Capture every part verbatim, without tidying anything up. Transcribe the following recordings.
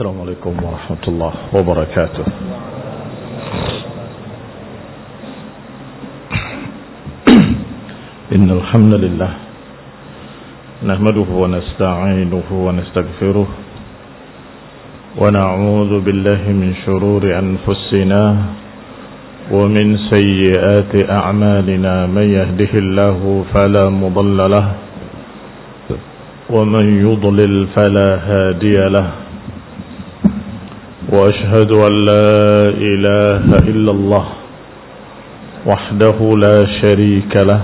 Assalamualaikum warahmatullahi wabarakatuh. Innal hamdalillah nahmaduhu wa nasta'inuhu wa nastaghfiruh wa na'udzu billahi min shururi anfusina wa min sayyiati a'malina man yahdihillahu fala mudilla lahu wa man yudlil fala hadiya lahu. وأشهد أن لا إله إلا الله وحده لا شريك له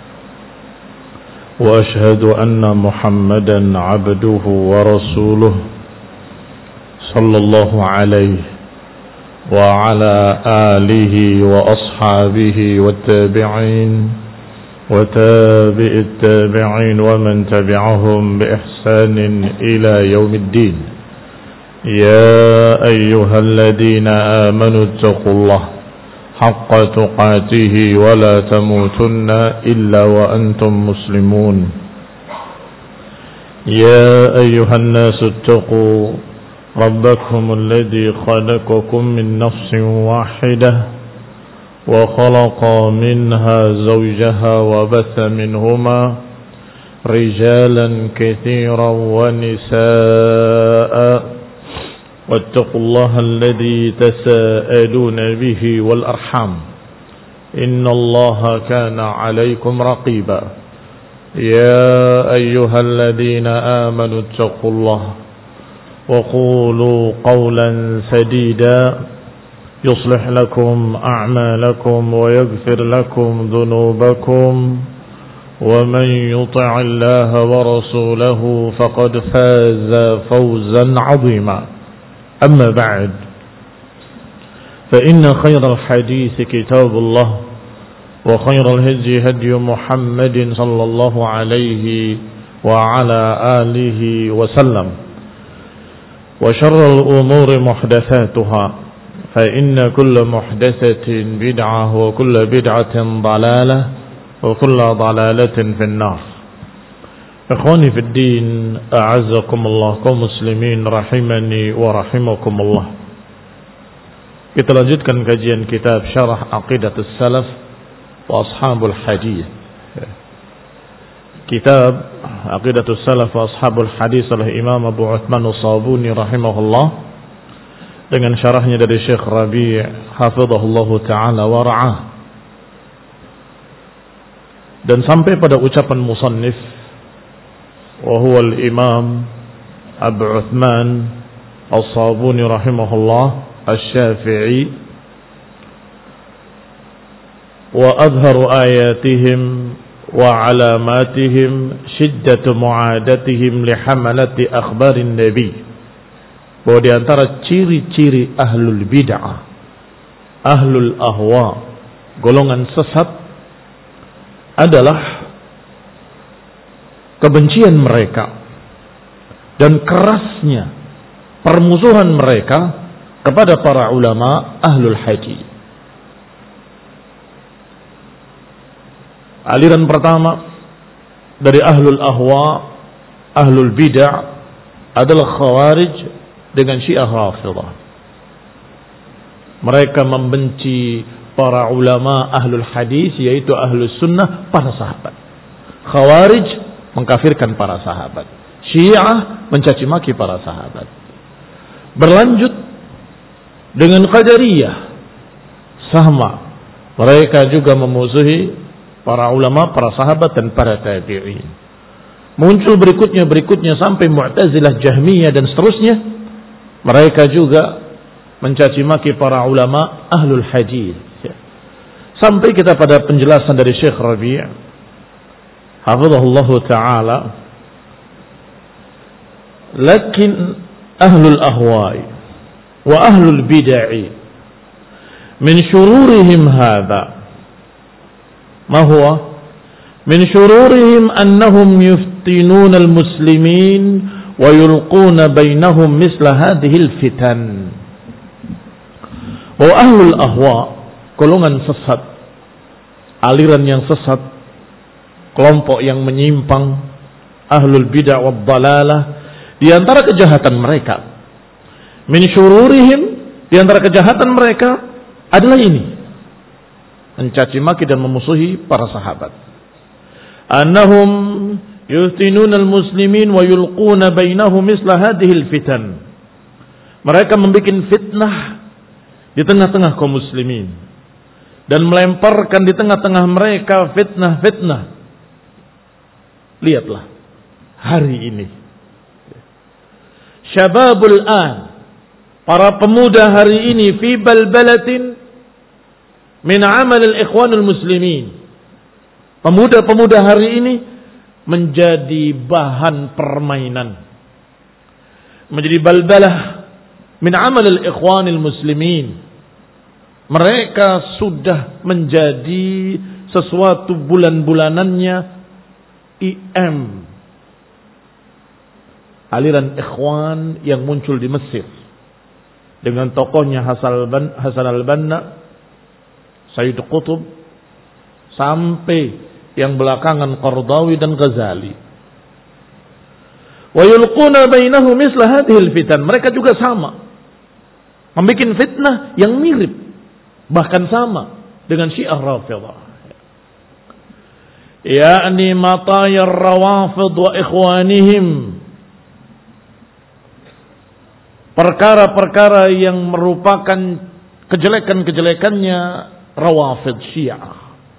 وأشهد أن محمدا عبده ورسوله صلى الله عليه وعلى آله وأصحابه والتابعين وتابع التابعين ومن تبعهم بإحسان إلى يوم الدين. يا أيها الذين آمنوا اتقوا الله حق تقاته ولا تموتن إلا وأنتم مسلمون. يا أيها الناس اتقوا ربكم الذي خلقكم من نفس واحدة وخلق منها زوجها وبث منهما رجالا كثيرا ونساء واتقوا الله الذي تساءلون به والأرحام إن الله كان عليكم رقيبا. يا أيها الذين آمنوا اتقوا الله وقولوا قولا سديدا يصلح لكم أعمالكم ويغفر لكم ذنوبكم ومن يطع الله ورسوله فقد فاز فوزا عظيما. أما بعد فإن خير الحديث كتاب الله وخير الهدي هدي محمد صلى الله عليه وعلى آله وسلم وشر الأمور محدثاتها فإن كل محدثة بدعة وكل بدعة ضلالة وكل ضلالة في النار. Ikhwani fi din, a'azzakumullah, kaum muslimin rahimani wa rahimakumullah. Kita lanjutkan kajian kitab Syarah Aqidatus Salaf wa Ashabul Hadis. Kitab Aqidatus Salaf wa Ashabul Hadis oleh Imam Abu Uthman As-Sabuni rahimahullah dengan syarahnya dari Syekh Rabi' hafizahullah taala wa ra'ah. Dan sampai pada ucapan musannif وهو الإمام أبو عثمان الصابوني رحمه الله الشافعي وأظهر آياتهم وعلاماتهم شدة معادتهم لحملة أخبار النبي. Bahwa di antara ciri-ciri ahlul bid'ah, ahlul ahwa, golongan sesat adalah kebencian mereka dan kerasnya permusuhan mereka kepada para ulama ahlul hadis. Aliran pertama dari ahlul ahwa, ahlul bid'ah adalah khawarij dengan syiah rafidah. Mereka membenci para ulama ahlul hadis, yaitu ahlus sunnah, para sahabat. Khawarij mengkafirkan para sahabat. Syiah mencaci maki para sahabat. Berlanjut dengan Qadariyah, sama. Mereka juga memusuhi para ulama, para sahabat dan para tabi'in. Muncul berikutnya berikutnya sampai Mu'tazilah, Jahmiyah dan seterusnya. Mereka juga mencaci maki para ulama ahlul hadis. Sampai kita pada penjelasan dari Syekh Rabi' hafizahullah ta'ala, lakin ahlul ahwai wa ahlul bid'ah min syururihim hadha ma huwa min syururihim annahum yuftinuna al-muslimin wa yulquna bainahum misla hadhihi al-fitan. Wa ahlul ahwa, golongan sesat, aliran yang sesat, kelompok yang menyimpang, ahlul bid'ah wad dalalah, di antara kejahatan mereka Min syururihim, di antara kejahatan mereka adalah ini. Mencaci maki dan memusuhi para sahabat. Annahum yuftinuna al-muslimin wa yulquna bainahum misla hadhihi al-fitan. Mereka membuat fitnah di tengah-tengah kaum muslimin dan melemparkan di tengah-tengah mereka fitnah-fitnah. Lihatlah hari ini. Syababul an, para pemuda hari ini fi balbalatin min amal al-ikhwanul muslimin. Pemuda-pemuda hari ini menjadi bahan permainan, menjadi balbalah min amal al-ikhwanil muslimin. Mereka sudah menjadi sesuatu bulan-bulanannya I M, aliran ikhwan yang muncul di Mesir dengan tokohnya Hasan al-Banna, Sayyid Qutb, sampai yang belakangan Qardawi dan Ghazali. Wa yulquna bainahum misla hadhihi al-fitan. Mereka juga sama, membuat fitnah yang mirip, bahkan sama dengan Syiah Rafidhah. Ya'ni matayar rawafid wa ikhwanihim. Perkara-perkara yang merupakan kejelekan-kejelekannya Rawafid Syiah.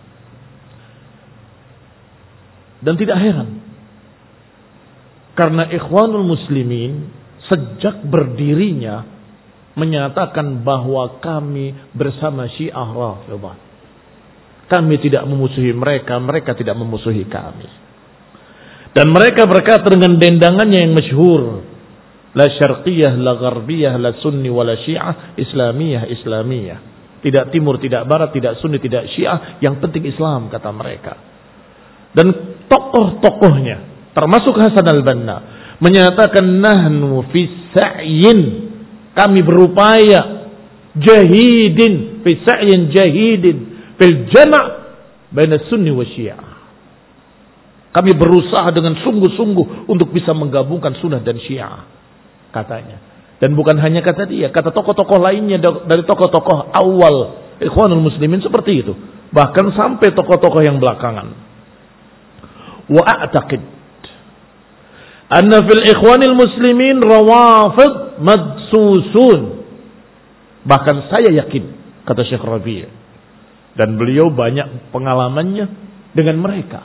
Dan tidak heran, karena Ikhwanul Muslimin sejak berdirinya menyatakan bahwa kami bersama Syiah Rafidhah. Kami tidak memusuhi mereka, mereka tidak memusuhi kami. Dan mereka berkata dengan dendangannya yang masyhur, la syarqiyah, la gharbiyah, la sunni, wa la syiah, islamiyah, islamiyah. Tidak timur, tidak barat, tidak sunni, tidak syiah, yang penting Islam, kata mereka. Dan tokoh-tokohnya, termasuk Hasan al-Banna, menyatakan nahnu fi sa'yin, kami berupaya, jahidin, fi sa'yin jahidin, fil jama' baina sunni wa syiah. Kami berusaha dengan sungguh-sungguh untuk bisa menggabungkan sunnah dan syiah, katanya. Dan bukan hanya kata dia, kata tokoh-tokoh lainnya dari tokoh-tokoh awal Ikhwanul Muslimin seperti itu. Bahkan sampai tokoh-tokoh yang belakangan. Wa a'taqid anna fil Ikhwanil Muslimin rawafid madsusun. Bahkan saya yakin, kata Syekh Rabi', dan beliau banyak pengalamannya dengan mereka,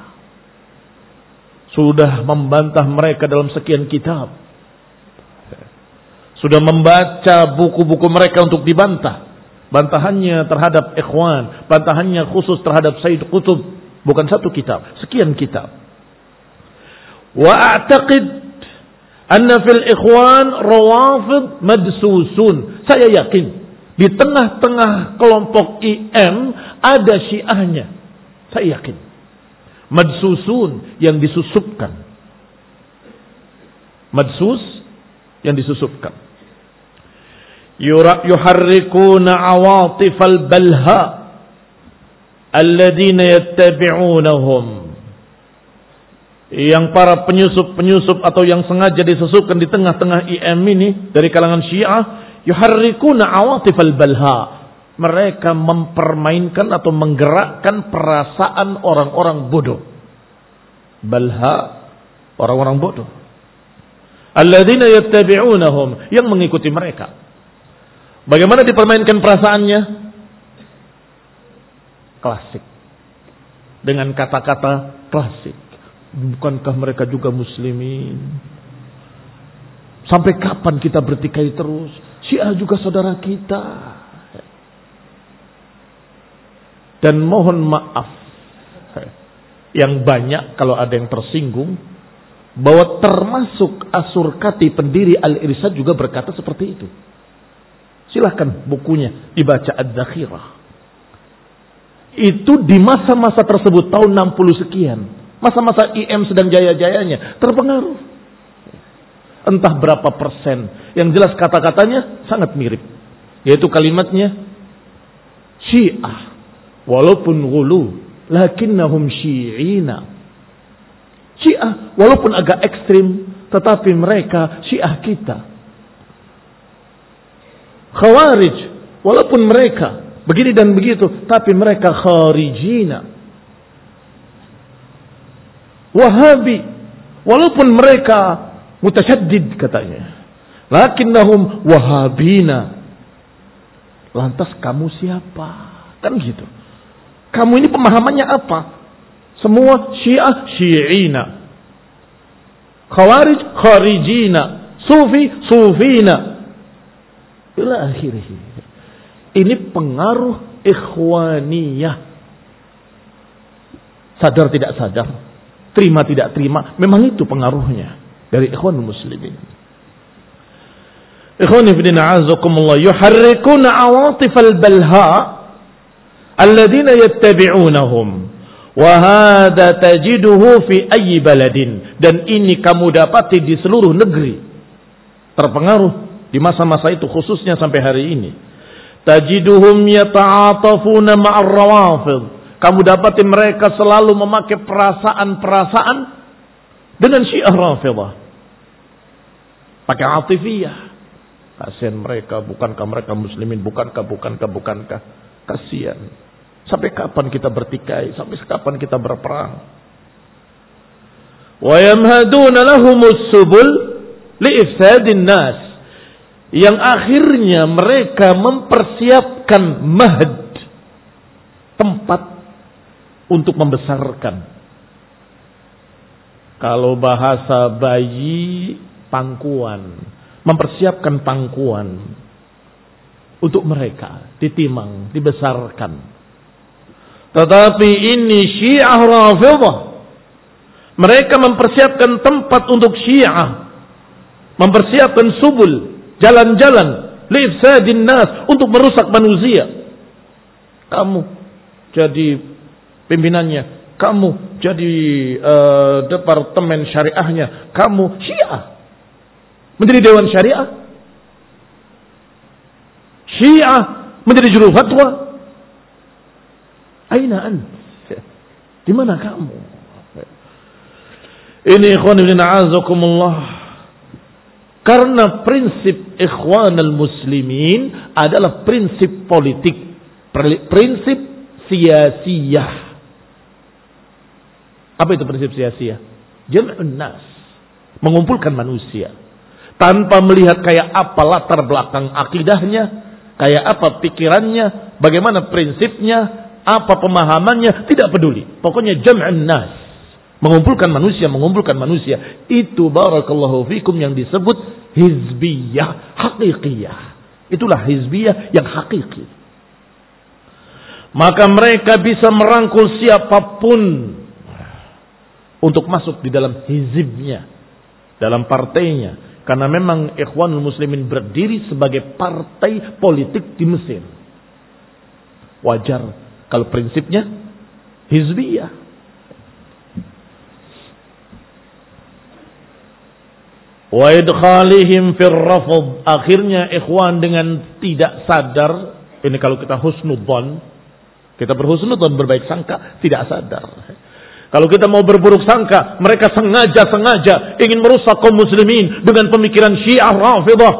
sudah membantah mereka dalam sekian kitab, sudah membaca buku-buku mereka untuk dibantah. Bantahannya terhadap ikhwan, bantahannya khusus terhadap Sayyid Qutb, bukan satu kitab, sekian kitab. Wa a'taqid anna fil ikhwan rawafid madsusun. Saya yakin di tengah-tengah kelompok I M ada syiahnya. Saya yakin. Madsusun, yang disusupkan. Madsus, yang disusupkan. Yuharrikuna awatifal balha alladhina yattabi'unahum. Yang para penyusup-penyusup atau yang sengaja disusupkan di tengah-tengah I M ini dari kalangan Syiah, yuharrikuna awatifal balha. Mereka mempermainkan atau menggerakkan perasaan orang-orang bodoh. Balha, orang-orang bodoh. Alladzina yattabi'unahum, yang mengikuti mereka. Bagaimana dipermainkan perasaannya? Klasik. Dengan kata-kata klasik. Bukankah mereka juga muslimin? Sampai kapan kita bertikai terus? Syiah juga saudara kita. Dan mohon maaf yang banyak kalau ada yang tersinggung, bahwa termasuk Asurkati pendiri Al-Irsyad juga berkata seperti itu. Silahkan bukunya dibaca, Ad-Dakhirah. Itu di masa-masa tersebut tahun enam puluh sekian, masa-masa I M sedang jaya-jayanya, terpengaruh. Entah berapa persen, yang jelas kata-katanya sangat mirip. Yaitu kalimatnya, Syiah walaupun ghulu lakinnahum syi'ina. Syiah walaupun agak ekstrim, tetapi mereka Syiah kita. Khawarij, walaupun mereka begini dan begitu, tapi mereka kharijina. Wahabi, walaupun mereka mutasyaddid katanya, lakinnahum wahabina. Lantas kamu siapa? Kan gitu. Kamu ini pemahamannya apa? Semua Syiah Syi'ina, Khawarij Kharijina, Sufi Sufina, ila akhirih. Ini pengaruh ikhwaniyah. Sadar tidak sadar, terima tidak terima, memang itu pengaruhnya dari ikhwanul muslimin. Ikhwani fi din a'azakumullah, yuharrikuna awatifal balha alladhina yattabi'unahum wa hadha tajiduhu fi ayyi baladin. Dan ini kamu dapati di seluruh negeri, terpengaruh di masa-masa itu, khususnya sampai hari ini. Tajiduhum yata'atafuna ma'ar rawafid. Kamu dapati mereka selalu memakai perasaan-perasaan dengan Syiah Rafidah. Pakai atifiyah. Kasihan mereka, bukankah mereka muslimin, bukankah, bukankah, bukankah. Kasihan. Sampai kapan kita bertikai? Sampai kapan kita berperang? Wa yamhaduna lahumus subul li'ifsadin nas. Yang akhirnya mereka mempersiapkan mahd, tempat untuk membesarkan. Kalau bahasa bayi, pangkuan. Mempersiapkan pangkuan untuk mereka ditimang, dibesarkan. Tetapi ini Syiah Rafidah, mereka mempersiapkan tempat untuk Syiah, mempersiapkan subul, jalan-jalan li'ifsadin nas, untuk merusak manusia. Kamu jadi pimpinannya, kamu jadi uh, departemen syariahnya, kamu Syiah menjadi dewan syariah, Syiah menjadi juru fatwa. Aina ant? Di mana kamu? Ini ikhwan ibn a'azakumullah. Karena prinsip ikhwanul muslimin adalah prinsip politik, prinsip siyasiyah. Apa itu prinsip siyasiyah? Jam'un nas, mengumpulkan manusia. Tanpa melihat kayak apa latar belakang akidahnya, kayak apa pikirannya, bagaimana prinsipnya, apa pemahamannya, tidak peduli. Pokoknya jam'un nas, mengumpulkan manusia, mengumpulkan manusia. Itu barakallahu fikum yang disebut hizbiyah hakikiyah. Itulah hizbiyah yang hakiki. Maka mereka bisa merangkul siapapun untuk masuk di dalam hizibnya, dalam partainya. Karena memang Ikhwanul Muslimin berdiri sebagai partai politik di Mesir. Wajar kalau prinsipnya hizbiyah. Wa idkhalihim fir rafd. Akhirnya ikhwan dengan tidak sadar, ini kalau kita husnudzon, kita berhusnudzon, berbaik sangka, tidak sadar. Kalau kita mau berburuk sangka, mereka sengaja-sengaja ingin merusak kaum muslimin dengan pemikiran Syiah Rafidah.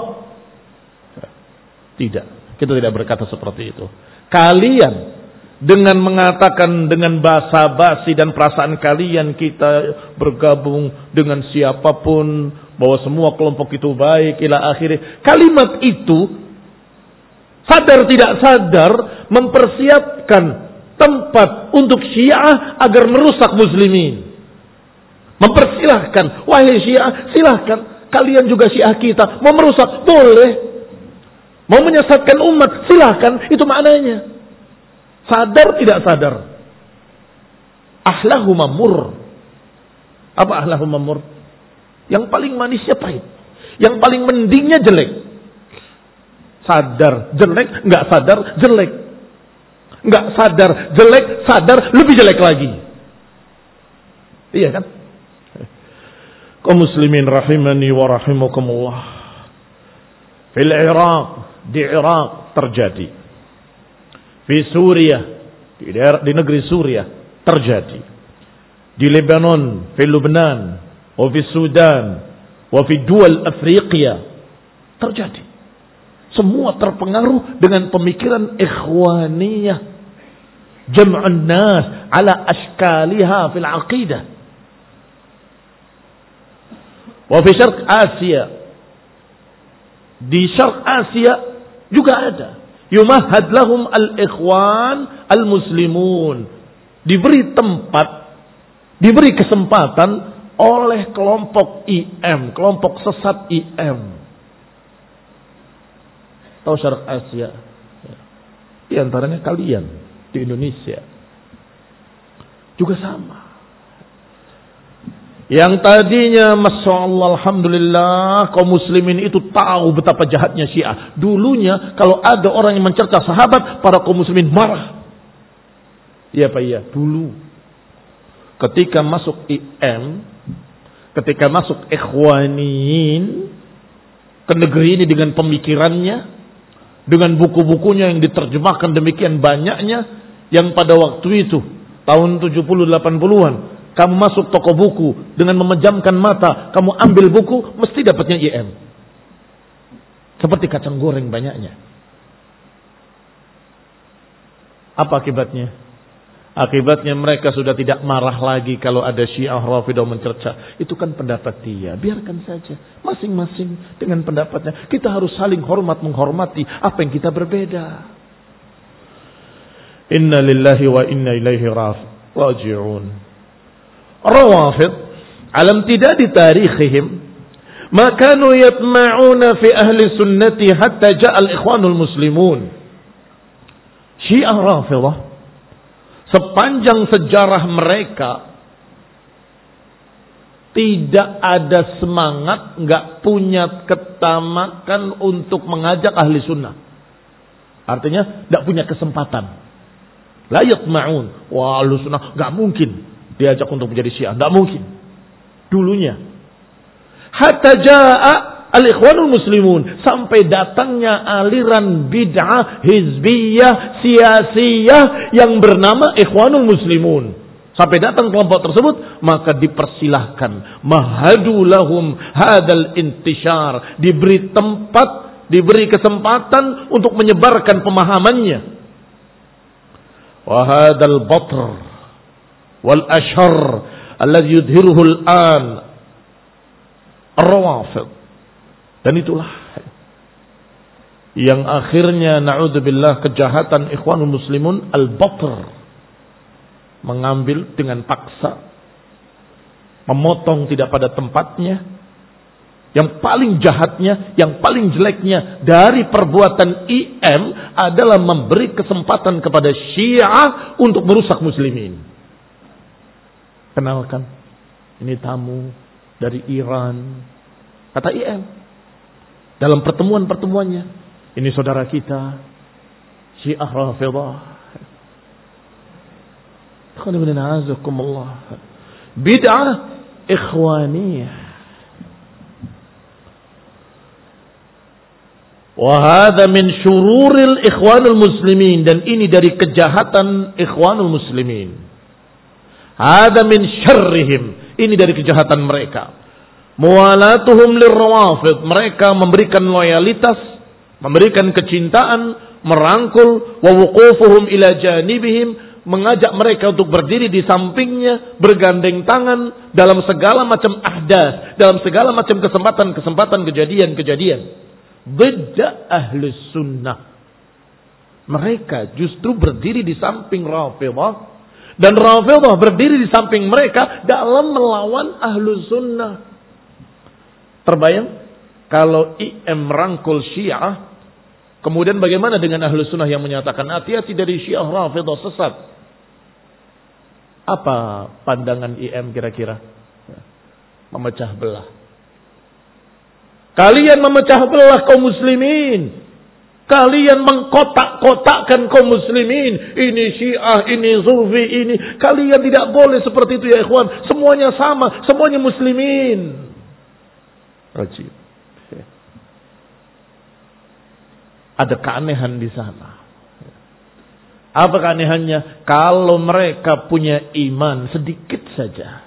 Tidak, kita tidak berkata seperti itu. Kalian dengan mengatakan dengan basa-basi dan perasaan kalian kita bergabung dengan siapapun, bahwa semua kelompok itu baik ila akhirnya. Kalimat itu sadar tidak sadar mempersiapkan tempat untuk Syiah agar merusak muslimin. Mempersilahkan, wahai Syiah, silahkan. Kalian juga Syiah kita, mau merusak, boleh. Mau menyesatkan umat, silahkan. Itu maknanya. Sadar tidak sadar. Ahlahuma mur. Apa ahlahuma mur? Yang paling manisnya pahit. Yang paling mendingnya jelek. Sadar, jelek, enggak sadar, jelek. Enggak sadar, jelek, sadar, lebih jelek lagi. Iya kan? Kaum muslimin rahimani wa rahimakumullah. Fil Iraq, di Iraq terjadi. Di Suriah, di, daerah, di negeri Suriah terjadi. Di Lebanon, di Lebanon, wa fi Sudan, wa fi dual Afriqiya terjadi. Semua terpengaruh dengan pemikiran ikhwaniyah. Jam'un nas ala ashkaliha fil aqidah. Wa fi syarq Asia. Di syarq Asia juga ada. Yumahhad lahum al-ikhwan al-muslimun. Diberi tempat, diberi kesempatan oleh kelompok I M, kelompok sesat I M. Tahu syarq Asia? Di antaranya kalian di Indonesia. Juga sama. Yang tadinya Masya Allah Alhamdulillah kaum muslimin itu tahu betapa jahatnya Syiah. Dulunya kalau ada orang yang mencerca sahabat, para kaum muslimin marah. Iya Pak, iya. Dulu ketika masuk I M, ketika masuk ikhwaniyin ke negeri ini dengan pemikirannya, dengan buku-bukunya yang diterjemahkan demikian banyaknya, yang pada waktu itu tahun tujuh puluh delapan puluhan, kamu masuk toko buku dengan memejamkan mata, kamu ambil buku mesti dapatnya I M. Seperti kacang goreng banyaknya. Apa akibatnya? Akibatnya mereka sudah tidak marah lagi kalau ada Syiah Rafidah mencerca. Itu kan pendapat dia. Biarkan saja. Masing-masing dengan pendapatnya. Kita harus saling hormat menghormati apa yang kita berbeda. Inna lillahi wa inna ilaihi raji'un. Rawafid alam tidak di tarikhihim ma kanu yatma'una fi ahli sunnati hatta ja'a al-ikhwanul muslimun. Syiah Rafidah sepanjang sejarah mereka tidak ada semangat, nggak punya ketamakan untuk mengajak ahli sunnah. Artinya tidak punya kesempatan. La yatma'un. Wah, ahli sunnah nggak mungkin diajak untuk menjadi Syiah, nggak mungkin. Dulunya. Hatta ja'a al-ikhwanul muslimun, sampai datangnya aliran bid'ah hizbiyah siyasiyah yang bernama ikhwanul muslimun. Sampai datang kelompok tersebut, maka dipersilahkan mahadu lahum hadal intishar, diberi tempat, diberi kesempatan untuk menyebarkan pemahamannya. Wa hadal batr wal ashar alladhi yudhiruhu al-an ar-rawafid. Dan itulah yang akhirnya na'udzubillah kejahatan ikhwanul muslimun al-batr, mengambil dengan paksa, memotong tidak pada tempatnya. Yang paling jahatnya, yang paling jeleknya dari perbuatan I M adalah memberi kesempatan kepada Syiah untuk merusak muslimin. Kenalkan, ini tamu dari Iran, kata I M. Dalam pertemuan-pertemuannya, ini saudara kita, Syiah Rafidah. Bid'ah ikhwaniyah. Wahada min syururil ikhwanul muslimin. Dan ini dari kejahatan ikhwanul muslimin. Hada min syarrihim. Ini dari kejahatan mereka. Muwalatuhum lirrawafid, mereka memberikan loyalitas, memberikan kecintaan, merangkul, wa wuqufuhum ila janibihim, mengajak mereka untuk berdiri di sampingnya, bergandeng tangan dalam segala macam ahdath, dalam segala macam kesempatan-kesempatan, kejadian-kejadian. Bid'ah ahlus sunnah. Mereka justru berdiri di samping Rafidah, dan Rafidah berdiri di samping mereka dalam melawan ahlus sunnah. Terbayang kalau I M merangkul Syiah, kemudian bagaimana dengan ahlu sunnah yang menyatakan hati-hati dari Syiah Rafidah sesat? Apa pandangan I M kira-kira? Memecah belah. Kalian memecah belah kaum muslimin. Kalian mengkotak-kotakkan kaum muslimin. Ini Syiah, ini Sufi, ini. Kalian tidak boleh seperti itu ya ikhwan. Semuanya sama, semuanya muslimin. Rajib. Ada keanehan di sana. Apa keanehannya? Kalau mereka punya iman sedikit saja,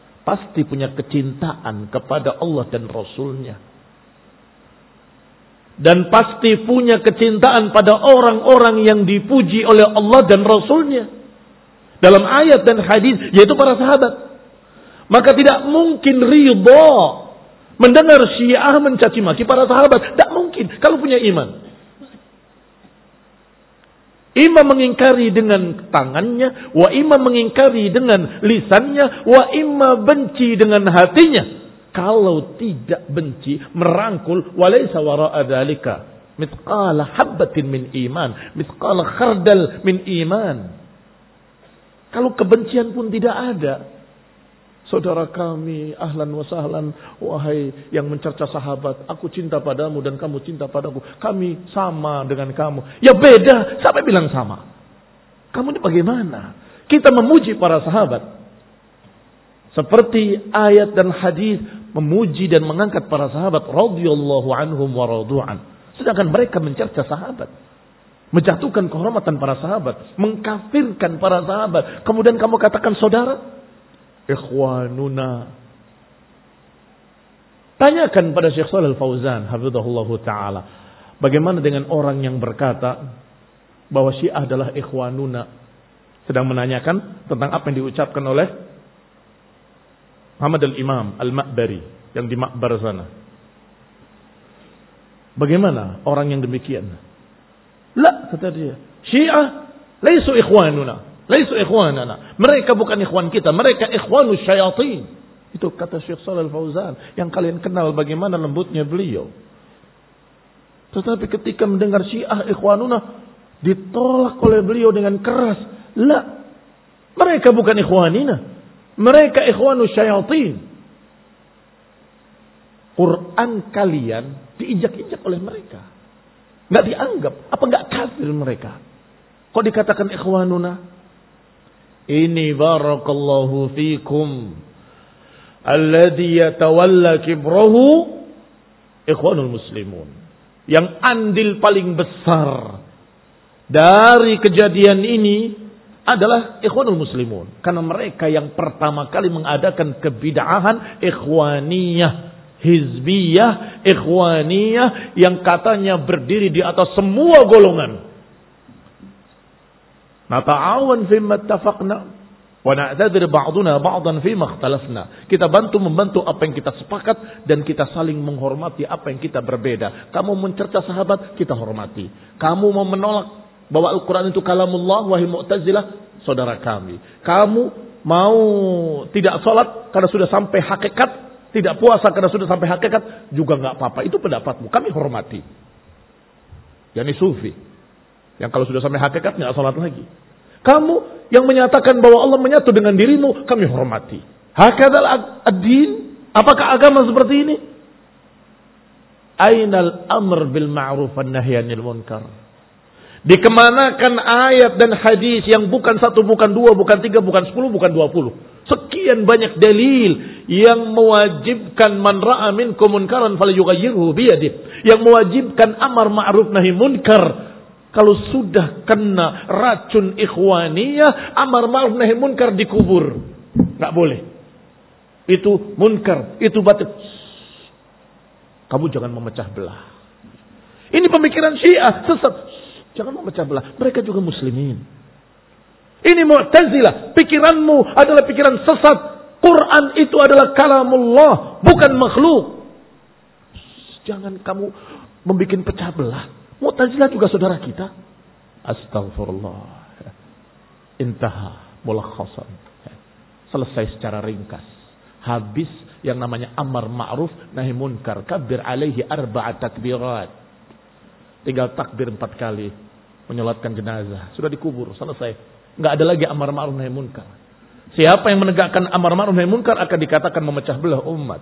pasti punya kecintaan kepada Allah dan Rasulnya. dan pasti punya kecintaan pada orang-orang yang dipuji oleh Allah dan Rasulnya dalam ayat dan hadis, yaitu para sahabat. Maka tidak mungkin ridha mendengar Syiah mencaci maki para sahabat. Tidak mungkin kalau punya iman. Ima mengingkari dengan tangannya, wa ima mengingkari dengan lisannya, wa ima benci dengan hatinya. Kalau tidak benci, merangkul, walaysa wara'a dzalika mithqala habbatin min iman, mithqala khardal min iman. Kalau kebencian pun tidak ada, saudara kami, ahlan wa sahlan, wahai yang mencerca sahabat, aku cinta padamu dan kamu cinta padaku, kami sama dengan kamu. Ya beda, siapa bilang sama? Kamu ini bagaimana? Kita memuji para sahabat seperti ayat dan hadis memuji dan mengangkat para sahabat radhiyallahu anhum wa radu'an. Sedangkan mereka mencerca sahabat, menjatuhkan kehormatan para sahabat, mengkafirkan para sahabat. Kemudian kamu katakan saudara, ikhwanuna. Tanyakan pada Syekh Shalal Fauzan hafizahullahu taala, bagaimana dengan orang yang berkata bahwa Syiah adalah ikhwanuna, sedang menanyakan tentang apa yang diucapkan oleh Muhammad al-Imam al-Ma'bari yang di Ma'bar sana. Bagaimana orang yang demikian? La, kata dia, Syiah laisu ikhwanuna, laisu ikhwanana. Mereka bukan ikhwan kita, mereka ikhwanus syayatin. Itu kata Syekh Shalal Fauzan yang kalian kenal bagaimana lembutnya beliau. Tetapi ketika mendengar Syiah ikhwanuna ditolak oleh beliau dengan keras. La, mereka bukan ikhwanina, mereka ikhwanus syayatin. Quran kalian diinjak-injak oleh mereka, nggak dianggap. Apa nggak kafir mereka? Kok dikatakan ikhwanuna? Ini barakallahu fikum alladhi yatawalla kibrahu ikhwanul muslimun. Yang andil paling besar dari kejadian ini adalah ikhwanul muslimun. Karena mereka yang pertama kali mengadakan kebid'ahan ikhwaniyah, hizbiyah, ikhwaniyah yang katanya berdiri di atas semua golongan. Nata'awan fimma ittafaqna wa na'tadzir ba'duna ba'dan fimma ikhtalafna. Kita bantu membantu apa yang kita sepakat dan kita saling menghormati apa yang kita berbeda. Kamu mencerca sahabat, kita hormati. Kamu mau menolak bahwa Al-Quran itu kalamullah, wahai Mu'tazilah, saudara kami. Kamu mau tidak sholat karena sudah sampai hakikat, tidak puasa karena sudah sampai hakikat, juga nggak apa-apa. Itu pendapatmu, kami hormati. Yani sufi, yang kalau sudah sampai hakikat nggak sholat lagi. Kamu yang menyatakan bahwa Allah menyatu dengan dirimu, kami hormati. Hakadzal ad-din, apakah agama seperti ini? Ainal amr bil ma'ruf wan nahy 'anil munkar. Dikemanakan ayat dan hadis yang bukan satu, bukan dua, bukan tiga, bukan sepuluh, bukan dua puluh. Sekian banyak dalil yang mewajibkan man ra'a minkum munkaran falyughayyirhu biyadihi, yang mewajibkan amar ma'ruf nahi munkar. Kalau sudah kena racun ikhwaniyah, amar ma'ruf nahi munkar dikubur. Enggak boleh. Itu munkar, itu batil. Kamu jangan memecah belah. Ini pemikiran Syiah sesat. Jangan memecah belah. Mereka juga muslimin. Ini Mu'tazilah. Pikiranmu adalah pikiran sesat. Quran itu adalah kalamullah, bukan makhluk. Jangan kamu membuat pecah belah. Mu'tazilah juga saudara kita. Astaghfirullah. Intaha mulakhasan. Selesai secara ringkas. Habis yang namanya amar ma'ruf nahi munkar. Kabir alaihi arba'at takbirat. Tinggal takbir empat kali, menyolatkan jenazah, sudah dikubur, selesai. Nggak ada lagi amar ma'ruf nahi munkar. Siapa yang menegakkan amar ma'ruf nahi munkar akan dikatakan memecah belah umat.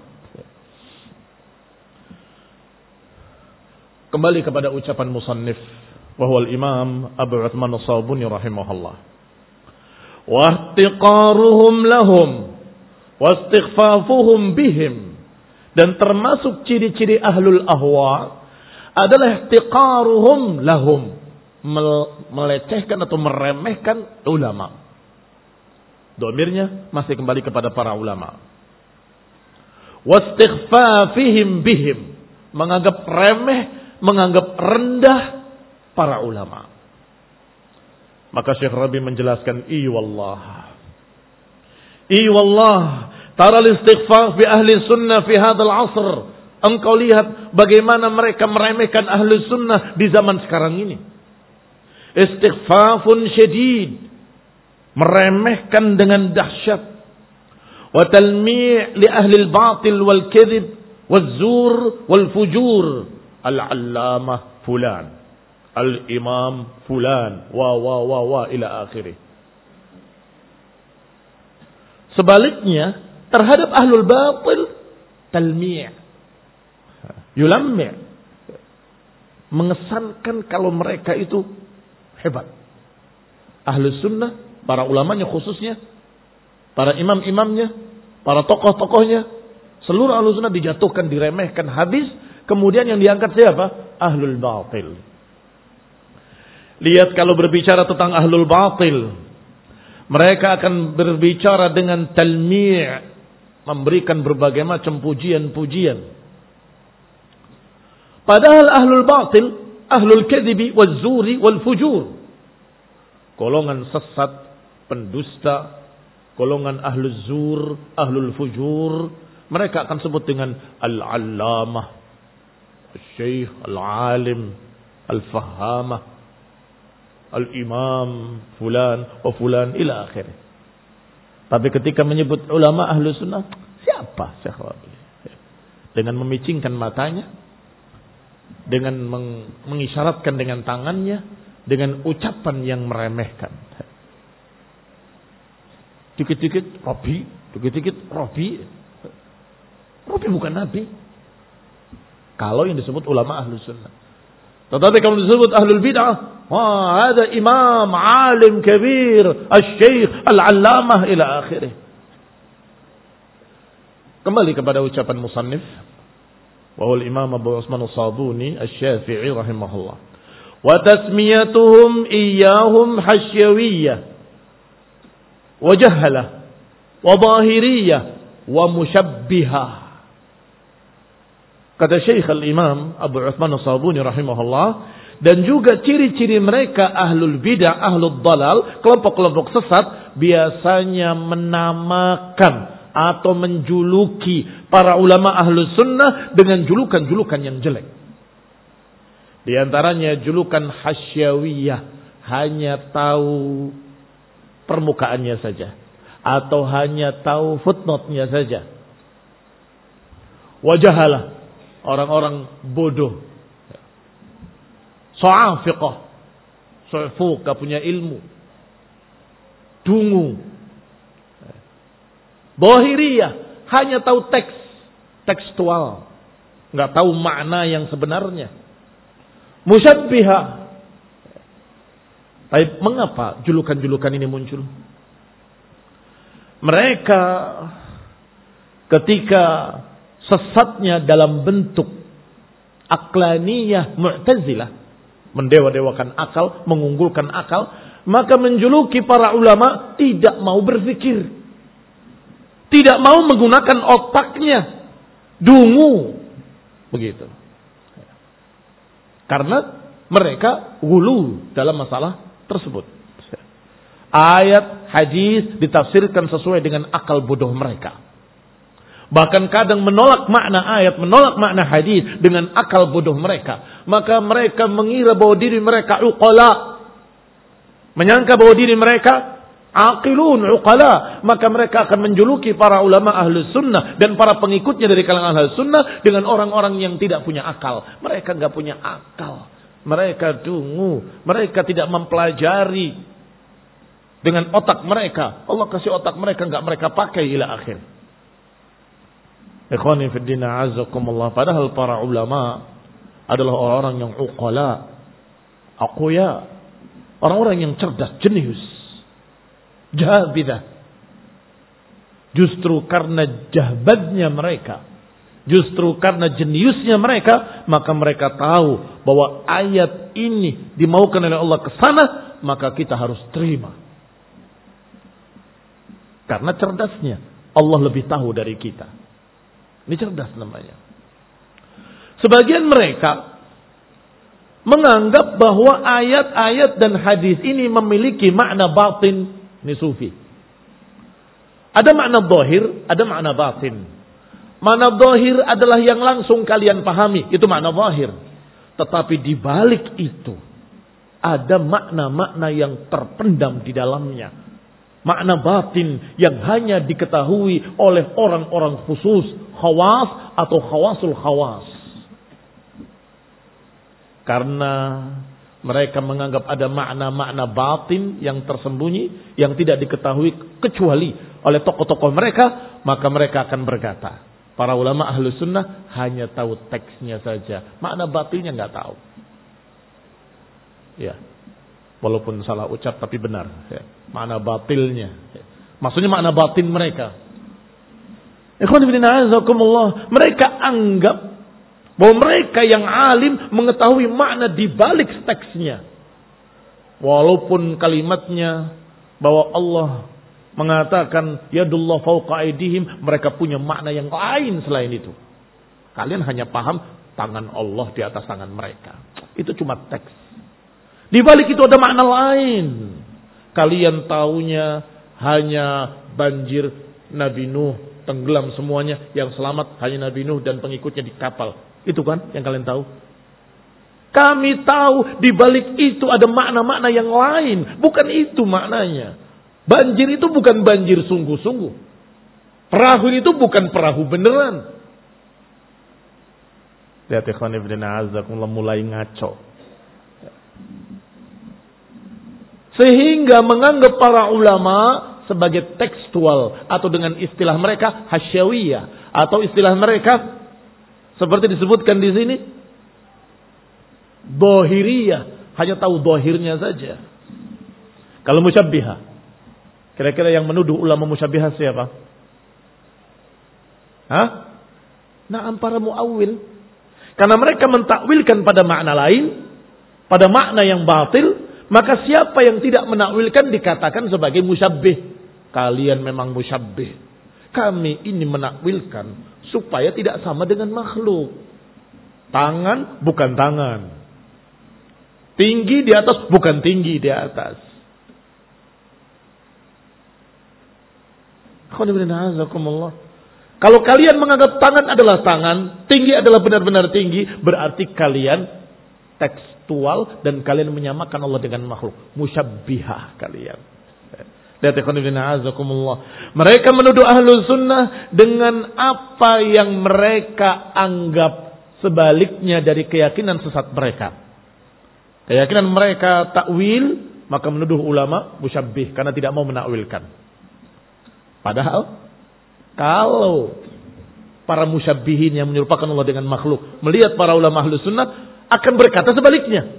Kembali kepada ucapan musannif, wa huwa al-Imam Abu Utsman As-Sabuni rahimahullah. Wa ihtiqaruhum lahum wa istighfafuhum bihim, dan termasuk ciri-ciri ahlul ahwa adalah ihtiqaruhum lahum, melecehkan atau meremehkan ulama. Domirnya masih kembali kepada para ulama. Wastighfafihim bihim, menganggap remeh menganggap rendah para ulama. Maka Syekh Rabi menjelaskan, "I wallah. I wallah, tara al-istighfar fi ahli sunnah fi hadzal 'asr." Engkau lihat bagaimana mereka meremehkan ahli sunnah di zaman sekarang ini. Istighfafun syadid, meremehkan dengan dahsyat. Wa talmi' li ahli al-batil wal kadhib wal zur wal fujur. Al-allamah fulan, al-imam fulan, wa wa wa wa ila akhirih. Sebaliknya terhadap ahlul batil talmi', yulammi', mengesankan kalau mereka itu hebat. Ahlus sunnah, para ulamanya khususnya, para imam-imamnya, para tokoh-tokohnya, seluruh ahlus sunnah dijatuhkan, diremehkan habis. Kemudian yang diangkat siapa? Ahlul batil. Lihat kalau berbicara tentang ahlul batil, mereka akan berbicara dengan talmi', memberikan berbagai macam pujian-pujian. Padahal ahlul batil, ahlul kadhibi wal zuri wal fujur, golongan sesat, pendusta, golongan ahlul zur, ahlul fujur, mereka akan sebut dengan al-allamah, al-syekh, al-alim, al-fahamah, al-imam fulan wa fulan ila akhirih. Tapi ketika menyebut ulama ahlu sunnah, siapa Syekh Rabi? Dengan memicingkan matanya, dengan meng- mengisyaratkan dengan tangannya, dengan ucapan yang meremehkan. Dikit-dikit Rabi, dikit-dikit Rabi. Rabi bukan nabi. Kalau yang disebut ulama ahlu sunnah. Tetapi kalau disebut ahlul bid'ah, wah, ada imam, alim kabir, al-syekh, al-allamah ila akhirih. Kembali kepada ucapan musannif, wa huwa al-imam Abu Utsman as-Sabuni asy-Syafi'i rahimahullah. Wa tasmiyatuhum iyyahum hasyawiyyah wa jahalah wa zahiriyyah wa musyabbihah. Kata Syekh al-Imam Abu Utsman as-Sabuni rahimahullah, dan juga ciri-ciri mereka ahlul bidah, ahlul dalal, kelompok-kelompok sesat, biasanya menamakan atau menjuluki para ulama ahlus sunnah dengan julukan-julukan yang jelek. Di antaranya julukan hasyawiyah, hanya tahu permukaannya saja, atau hanya tahu footnote-nya saja. Wajahalah, orang-orang bodoh. So'afiqah, so'fuq, gak punya ilmu. Dungu. Zahiriyah, hanya tahu teks, tekstual, gak tahu makna yang sebenarnya. Musyabbihah. Tapi mengapa julukan-julukan ini muncul? Mereka ketika sesatnya dalam bentuk aqlaniyah mu'tazilah, mendewa-dewakan akal, mengunggulkan akal, maka menjuluki para ulama tidak mau berpikir, tidak mau menggunakan otaknya, dungu, begitu. Karena mereka gulu dalam masalah tersebut. Ayat, hadis ditafsirkan sesuai dengan akal bodoh mereka. Bahkan kadang menolak makna ayat, menolak makna hadis dengan akal bodoh mereka. Maka mereka mengira bahwa diri mereka uqala, menyangka bahwa diri mereka aqilun, uqala. Maka mereka akan menjuluki para ulama ahlus sunnah dan para pengikutnya dari kalangan ahlus sunnah dengan orang-orang yang tidak punya akal. Mereka enggak punya akal, mereka dungu, mereka tidak mempelajari dengan otak mereka. Allah kasih otak mereka, enggak mereka pakai ila akhir. Ikhwani fi din a'azzakumullah. Padahal para ulama adalah orang-orang yang uqala, aqoya, orang-orang yang cerdas, jenius, jahabidah. Justru karena jahbadnya mereka, justru karena jeniusnya mereka, maka mereka tahu bahwa ayat ini dimaukan oleh Allah ke sana, maka kita harus terima. Karena cerdasnya, Allah lebih tahu dari kita. Ini cerdas namanya. Sebagian mereka menganggap bahwa ayat-ayat dan hadis ini memiliki makna batin. Ini sufi. Ada makna zahir, ada makna batin. Makna zahir adalah yang langsung kalian pahami, itu makna zahir. Tetapi di balik itu ada makna-makna yang terpendam di dalamnya. Makna batin yang hanya diketahui oleh orang-orang khusus, khawas atau khawasul khawas. Karena mereka menganggap ada makna-makna batin yang tersembunyi, yang tidak diketahui kecuali oleh tokoh-tokoh mereka, maka mereka akan berkata, para ulama ahlu sunnah hanya tahu teksnya saja, makna batinnya nggak tahu. Ya, walaupun salah ucap tapi benar. Ya. Makna batilnya, ya. Maksudnya makna batin mereka. Ikhwan fillah, azakumullah, mereka anggap bahwa mereka yang alim mengetahui makna di balik teksnya. Walaupun kalimatnya bahwa Allah mengatakan yadullah fauqa aydihim, mereka punya makna yang lain selain itu. Kalian hanya paham tangan Allah di atas tangan mereka. Itu cuma teks. Di balik itu ada makna lain. Kalian taunya hanya banjir Nabi Nuh, tenggelam semuanya, yang selamat hanya Nabi Nuh dan pengikutnya di kapal. Itu kan yang kalian tahu. Kami tahu di balik itu ada makna-makna yang lain. Bukan itu maknanya. Banjir itu bukan banjir sungguh-sungguh. Perahu itu bukan perahu beneran. Lihat ikhwan ibn a'azakumullah mulai ngaco. Sehingga menganggap para ulama sebagai tekstual. Atau dengan istilah mereka hasyawiyah. Atau istilah mereka seperti disebutkan di sini, dohiriyah, hanya tahu dohirnya saja. Kalau musyabbihah, kira-kira yang menuduh ulama musyabbihah siapa? Hah? Nah, para muawwil. Karena mereka mentakwilkan pada makna lain, pada makna yang batil, maka siapa yang tidak menakwilkan dikatakan sebagai musyabbih. Kalian memang musyabbih. Kami ini menakwilkan supaya tidak sama dengan makhluk. Tangan bukan tangan. Tinggi di atas bukan tinggi di atas. Kalau kalian menganggap tangan adalah tangan, tinggi adalah benar-benar tinggi, berarti kalian tekstual dan kalian menyamakan Allah dengan makhluk. Musyabbihah kalian. Mereka menuduh ahlu sunnah dengan apa yang mereka anggap sebaliknya dari keyakinan sesat mereka. Keyakinan mereka takwil, maka menuduh ulama musyabbih karena tidak mau menakwilkan. Padahal kalau para musyabbihin yang menyerupakan Allah dengan makhluk melihat para ulama ahlu sunnah akan berkata sebaliknya.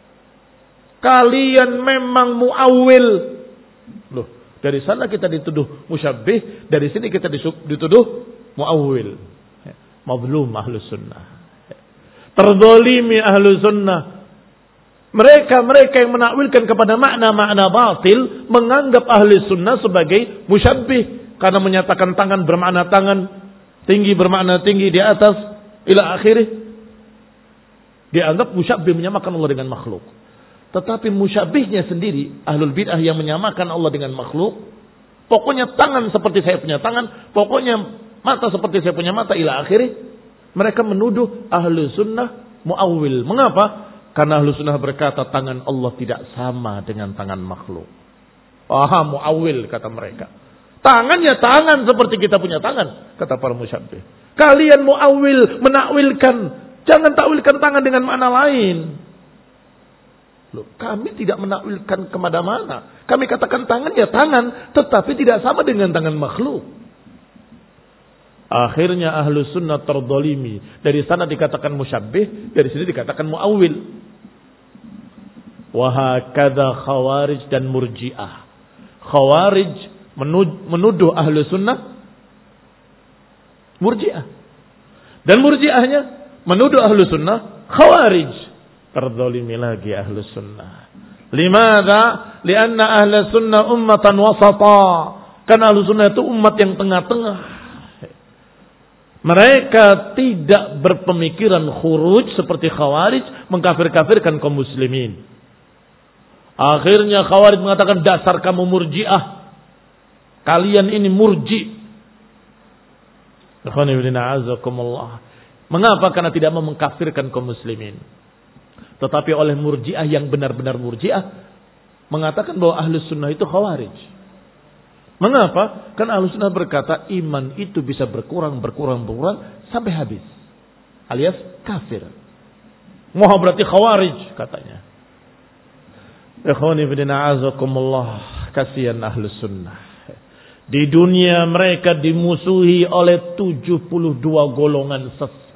Kalian memang muawwil. Loh, dari sana kita dituduh musyabbih, dari sini kita dituduh muawwil. Mazlum ahlus sunnah. Terzalimi ahlus sunnah. Mereka-mereka yang menakwilkan kepada makna-makna batil menganggap ahli sunnah sebagai musyabbih karena menyatakan tangan bermakna tangan, tinggi bermakna tinggi di atas, ila akhirih. Dianggap musyabbih menyamakan Allah dengan makhluk. Tetapi musyabbihnya sendiri, ahlul bid'ah yang menyamakan Allah dengan makhluk, pokoknya tangan seperti saya punya tangan, pokoknya mata seperti saya punya mata, ila akhirih. Mereka menuduh ahlu sunnah muawwil. Mengapa? Karena ahlu sunnah berkata tangan Allah tidak sama dengan tangan makhluk. Aha, muawwil kata mereka. Tangannya tangan seperti kita punya tangan, kata para musyabbih. Kalian muawwil, menakwilkan. Jangan takwilkan tangan dengan makna lain. Loh, kami tidak menakwilkan kemana-mana. Kami katakan tangan ya tangan, tetapi tidak sama dengan tangan makhluk. Akhirnya ahlu sunnah terdolimi. Dari sana dikatakan musyabbih, dari sini dikatakan muawwil. Wahakadha khawarij dan murji'ah. Khawarij menuduh ahlu sunnah murji'ah. Dan murji'ahnya menuduh ahlu sunnah khawarij. Terdolimi lagi ahlu sunnah. Limadha? Lianna ahlu sunnah ummatan wasata. Karena ahlu sunnah itu umat yang tengah-tengah. Mereka tidak berpemikiran khuruj seperti Khawarij mengkafir-kafirkan kaum muslimin. Akhirnya Khawarij mengatakan, dasar kamu murjiah, kalian ini murji. Mengapa? Karena tidak mau mengkafirkan kaum muslimin. Tetapi oleh murjiah yang benar-benar murjiah mengatakan bahwa ahlus sunnah itu Khawarij. Mengapa? Karena ahlus sunnah berkata iman itu bisa berkurang, berkurang, berkurang sampai habis, alias kafir. Moha berarti Khawarij katanya. Ikhwani fillah azakumullah, kasihan ahlus sunnah. Di dunia mereka dimusuhi oleh tujuh puluh dua golongan sesat.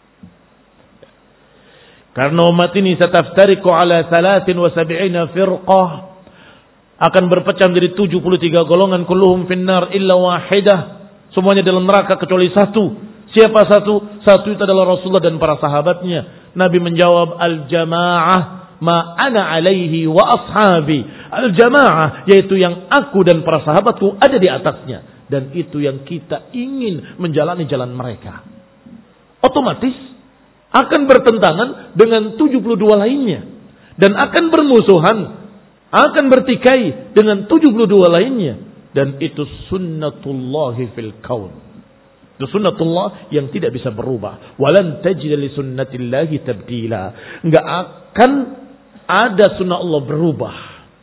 Karena umat ini sataftariqu ala thalathin wa sab'ina firqah, akan berpecah menjadi tujuh puluh tiga golongan, kulluhum finnar illa wahidah, semuanya dalam neraka kecuali satu. Siapa satu? Satu itu adalah Rasulullah dan para sahabatnya. Nabi menjawab, al-jamaah ma ana alaihi wa ashabi. Al-jamaah yaitu yang aku dan para sahabatku ada di atasnya, dan itu yang kita ingin menjalani jalan mereka. Otomatis akan bertentangan dengan tujuh puluh dua lainnya, dan akan bermusuhan, akan bertikai dengan tujuh puluh dua lainnya, dan itu sunnatullahi fil kaun. Itu sunnatullah yang tidak bisa berubah. Walan tajid li sunnatillahi tabdila. Enggak akan ada sunnah Allah berubah.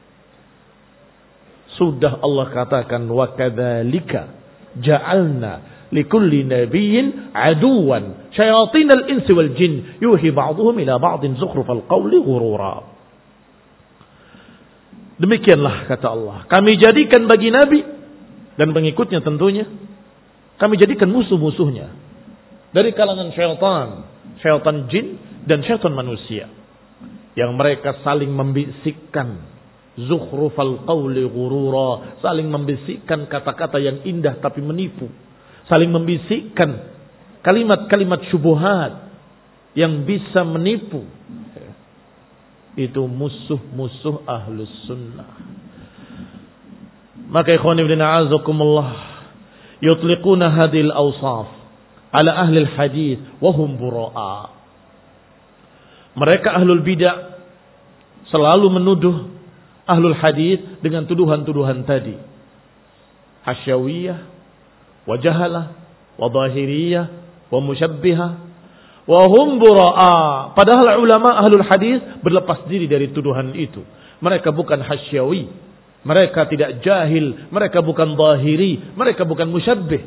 Sudah Allah katakan, wa kadzalika ja'alna likulli nabiyyin aduwan syayatinal insi wal jin yuhi ba'dhum ila ba'din zukhrufal qawli ghurura. Demikianlah kata Allah, kami jadikan bagi nabi dan pengikutnya tentunya, kami jadikan musuh-musuhnya dari kalangan syaitan, syaitan jin dan syaitan manusia, yang mereka saling membisikkan zukhrufal qawli ghurura, saling membisikkan kata-kata yang indah tapi menipu, saling membisikkan kalimat-kalimat syubhat yang bisa menipu. Itu musuh-musuh ahlus sunnah. Maka ikhwani fillah azakumullah, yutliquna hadhil awsaf ala ahli hadis wa hum bura'a. Mereka ahlul bidah selalu menuduh ahlul hadis dengan tuduhan-tuduhan tadi. Hasyawiyah, wa jahalah, wa zahiriyah, wa musyabbihah, wa hum bura'a. Padahal ulama ahlul hadis berlepas diri dari tuduhan itu. Mereka bukan hasyawi, mereka tidak jahil, mereka bukan zahiri, mereka bukan musyabbih.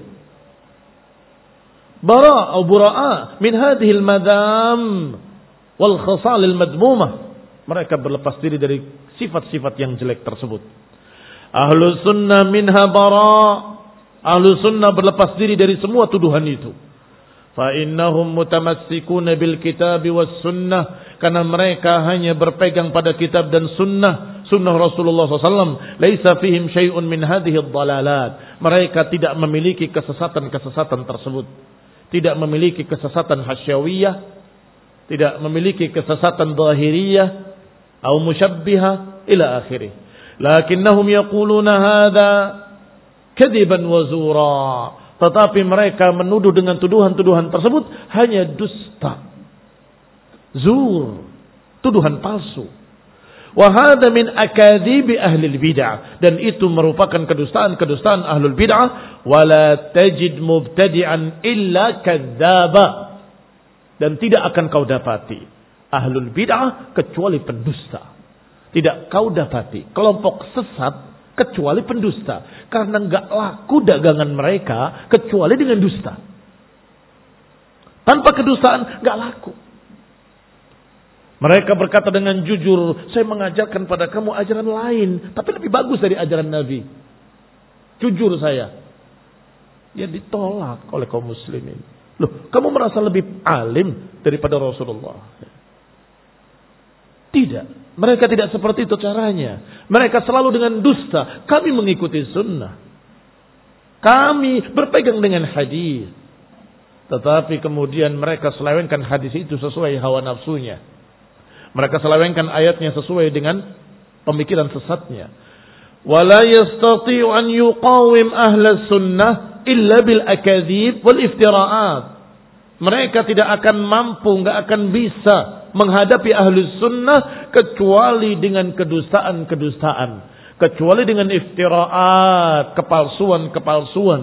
Bara'a bura'a min hadhil madam wal khasal al madmumah. Mereka berlepas diri dari sifat-sifat yang jelek tersebut. Ahlus sunnah minha bara'. Ahlus sunnah berlepas diri dari semua tuduhan itu. Fa innahum mutamassikuna bil kitab was sunnah, karena mereka hanya berpegang pada kitab dan sunnah, sunnah Rasulullah sallallahu alaihi wasallam. Laisa fihim syai'un min hadhihi ad-dalalat. Mereka tidak memiliki kesesatan-kesesatan tersebut. Tidak memiliki kesesatan hasyawiyah, tidak memiliki kesesatan zahiriyah atau musyabbihah ila akhirih. Lakinnahum yaquluna hadza kadiban wa zura. Tetapi mereka menuduh dengan tuduhan-tuduhan tersebut hanya dusta, zur, tuduhan palsu. Wa hadza min akadhibi ahli bid'ah, dan itu merupakan kedustaan-kedustaan ahlul bid'ah. Wala tajid mubtadi'an illa kadzdzaba, dan tidak akan kau dapati ahlul bid'ah kecuali pendusta. Tidak kau dapati kelompok sesat kecuali pendusta, karena enggak laku dagangan mereka kecuali dengan dusta. Tanpa kedustaan enggak laku. Mereka berkata dengan jujur, saya mengajarkan pada kamu ajaran lain, tapi lebih bagus dari ajaran Nabi. Jujur saya. Ya ditolak oleh kaum muslimin. Loh, kamu merasa lebih alim daripada Rasulullah? Tidak. Mereka tidak seperti itu caranya. Mereka selalu dengan dusta. Kami mengikuti sunnah. Kami berpegang dengan hadis. Tetapi kemudian mereka selewengkan hadis itu sesuai hawa nafsunya. Mereka selewengkan ayatnya sesuai dengan pemikiran sesatnya. Wala yastati'u an yuqawim ahla sunnah illa bil akadzib wal iftira'at. Mereka tidak akan mampu, nggak akan bisa menghadapi ahlus sunnah kecuali dengan kedustaan-kedustaan, kecuali dengan iftiraat, kepalsuan-kepalsuan.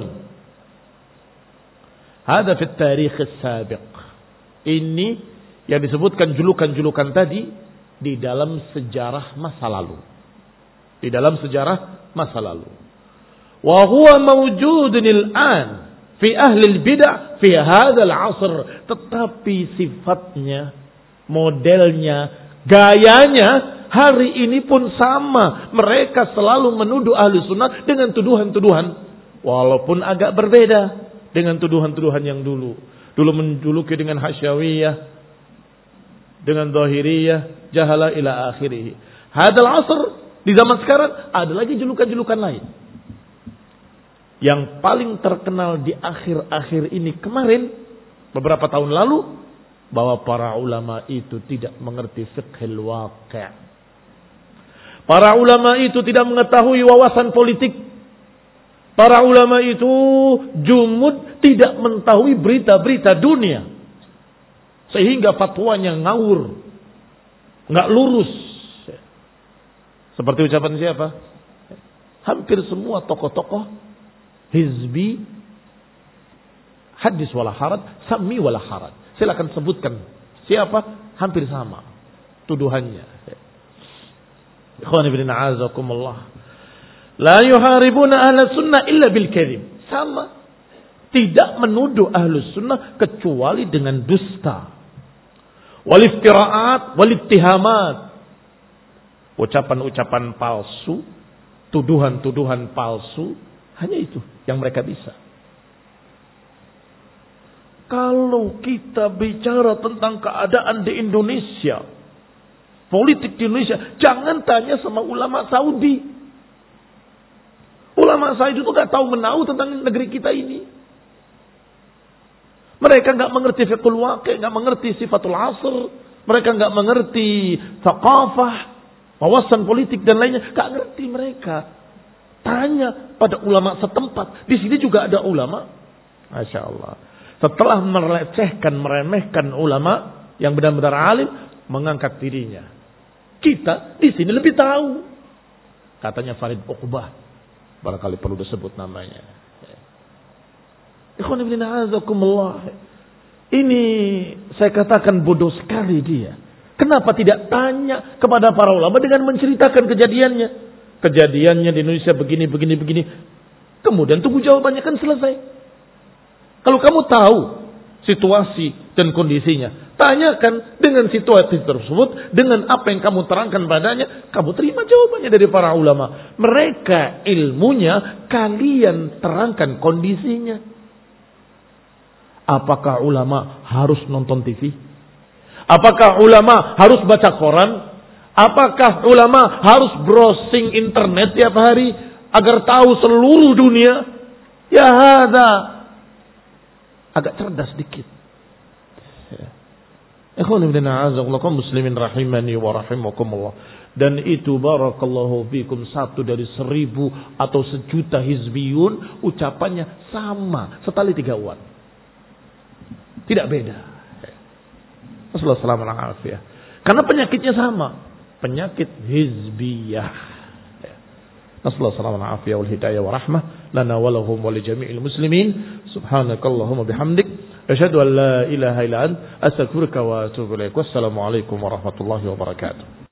Hada fi tarikh as-sabiq. Ini yang disebutkan julukan-julukan tadi di dalam sejarah masa lalu. Di dalam sejarah masa lalu. Wa huwa mawjudun al-an fi ahli al-bid'ah fi hadzal 'asr, tetapi sifatnya, modelnya, gayanya hari ini pun sama. Mereka selalu menuduh ahli sunnah dengan tuduhan-tuduhan, walaupun agak berbeda dengan tuduhan-tuduhan yang dulu. Dulu menjuluki dengan hasyawiyah, dengan zahiriyah, jahala ila akhirih. Hadzal 'asr, di zaman sekarang ada lagi julukan-julukan lain. Yang paling terkenal di akhir-akhir ini kemarin, beberapa tahun lalu, bahwa para ulama itu tidak mengerti fiqhul waqi'. Para ulama itu tidak mengetahui wawasan politik. Para ulama itu jumud, tidak mengetahui berita-berita dunia. Sehingga fatwanya ngawur, nggak lurus. Seperti ucapan siapa? Hampir semua tokoh-tokoh hizbi, hadis wala harad, sami wala harad. Silakan sebutkan siapa, hampir sama tuduhannya. Ikhwan ibn a'azakumullah. La yuharibuna ahla sunnah illa bil kadhib. Sama. Tidak menuduh ahlus sunnah kecuali dengan dusta. Wal iftira'at wal ittihamat. Ucapan-ucapan palsu, tuduhan-tuduhan palsu, hanya itu yang mereka bisa. Kalau kita bicara tentang keadaan di Indonesia, politik di Indonesia, jangan tanya sama ulama Saudi. Ulama Saudi itu gak tahu menahu tentang negeri kita ini. Mereka gak mengerti fiqhul waqi', gak mengerti sifatul asr, mereka gak mengerti thaqafah, wawasan politik dan lainnya, gak ngerti mereka. Tanya pada ulama setempat. Di sini juga ada ulama, masya Allah, setelah melecehkan, meremehkan ulama yang benar-benar alim, mengangkat dirinya. Kita di sini lebih tahu. Katanya Farid Uqbah, barangkali perlu disebut namanya. Ikhwan ibn a'azakumullah. Ini saya katakan bodoh sekali dia. Kenapa tidak tanya kepada para ulama dengan menceritakan kejadiannya? Kejadiannya di Indonesia begini, begini, begini. Kemudian tunggu jawabannya, kan selesai. Kalau kamu tahu situasi dan kondisinya, tanyakan dengan situasi tersebut, dengan apa yang kamu terangkan padanya, kamu terima jawabannya dari para ulama. Mereka ilmunya, kalian terangkan kondisinya. Apakah ulama harus nonton T V? Apakah ulama harus baca koran? Apakah ulama harus browsing internet tiap hari agar tahu seluruh dunia? Ya hada. Agak cerdas sedikit. Ikhwan ibn a'azakumullah, muslimin rahimani wa rahimakumullah. Dan itu barakallahu fikum, satu dari seribu atau sejuta hizbiyun, ucapannya sama, setali tiga uan. Tidak beda. Assalamualaikum warahmatullahi wabarakatuh. Karena penyakitnya sama. Penyakit hizbiyah. Nasallallahu alaihi wal hidayah wa rahmah lana wa lahum wa li jami'il muslimin. Subhanakallahumma bihamdik asyhadu an la ilaha illa anta astaghfiruka wa atubu ilaik. Wassalamu alaikum warahmatullahi wabarakatuh.